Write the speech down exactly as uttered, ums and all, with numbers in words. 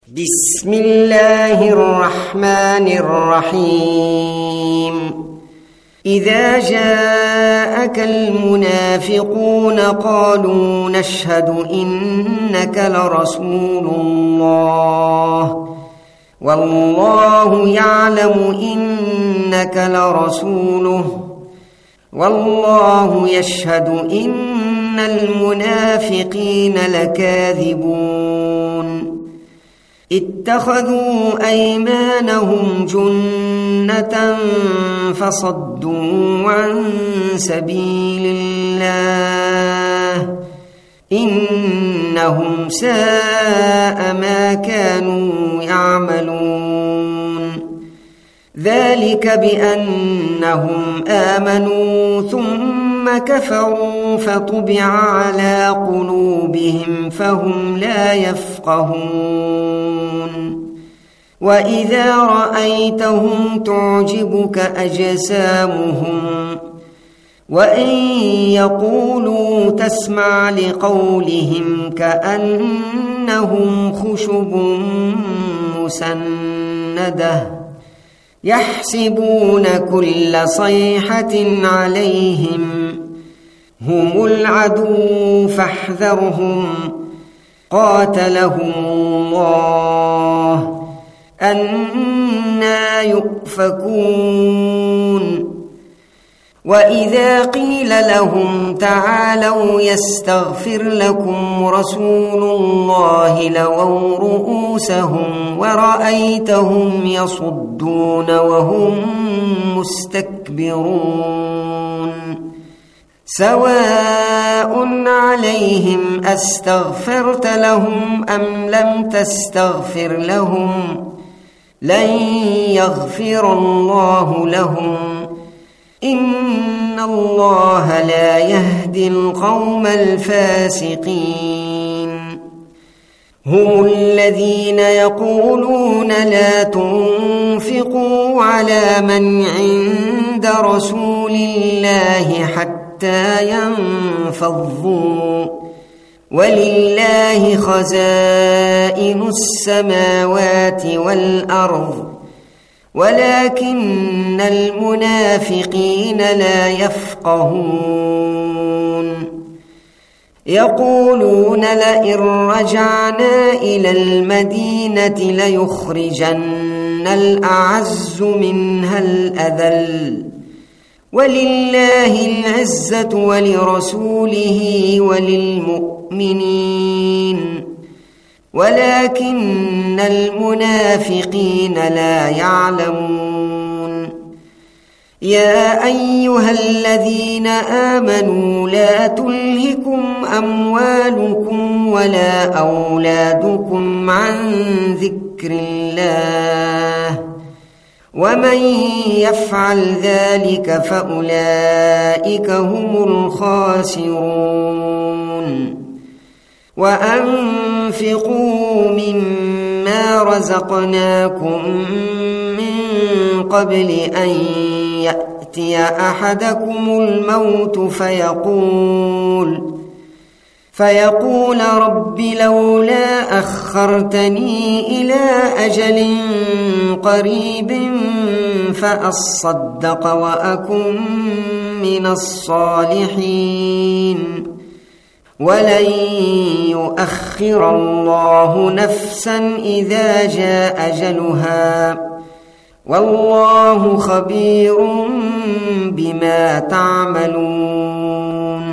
بسم الله الرحمن الرحيم إذا جاءك المنافقون قالوا نشهد إنك لرسول الله والله يعلم إنك لرسوله والله يشهد إن المنافقين لكاذبون اتخذوا أيمانهم جنة فصدوا عن سبيل الله إنهم ساء ما كانوا يعملون ذلك بأنهم آمنوا ثم كفروا فطبع على قلوبهم فهم لا يفقهون وإذا رأيتهم تعجبك أجسامهم وإن يقولوا تسمع لقولهم كأنهم خشب مسندة يحسبون كل صيحة عليهم هم العدو فاحذرهم قاتلهم الله أنى يؤفكون وإذا قيل لهم تعالوا يستغفر لكم رسول الله لووا رؤوسهم ورأيتهم يصدون وهم مستكبرون سواء عليهم أستغفرت لهم أم لم تستغفر لهم لن يغفر الله لهم إن الله لا يهدي القوم الفاسقين هم الذين يقولون لا تنفقوا على من عند رسول الله حتى ينفضوا ولله خزائن السماوات والأرض ولكن المنافقين لا يفقهون يقولون لئن رجعنا إلى المدينة ليخرجن الأعز منها الأذل ولله العزة ولرسوله وللمؤمنين ولكن المنافقين لا يعلمون يا أيها الذين آمنوا لا تلهكم أموالكم ولا أولادكم عن ذكر الله ومن يفعل ذلك فأولئك هم الخاسرون وأنفقوا مما رزقناكم من قبل أن يأتي أحدكم الموت فيقول فيقول رب لولا أخرتني إلى أجل قريب فأصدق وأكن من الصالحين ولن يؤخر الله نفسا إذا جاء أجلها والله خبير بما تعملون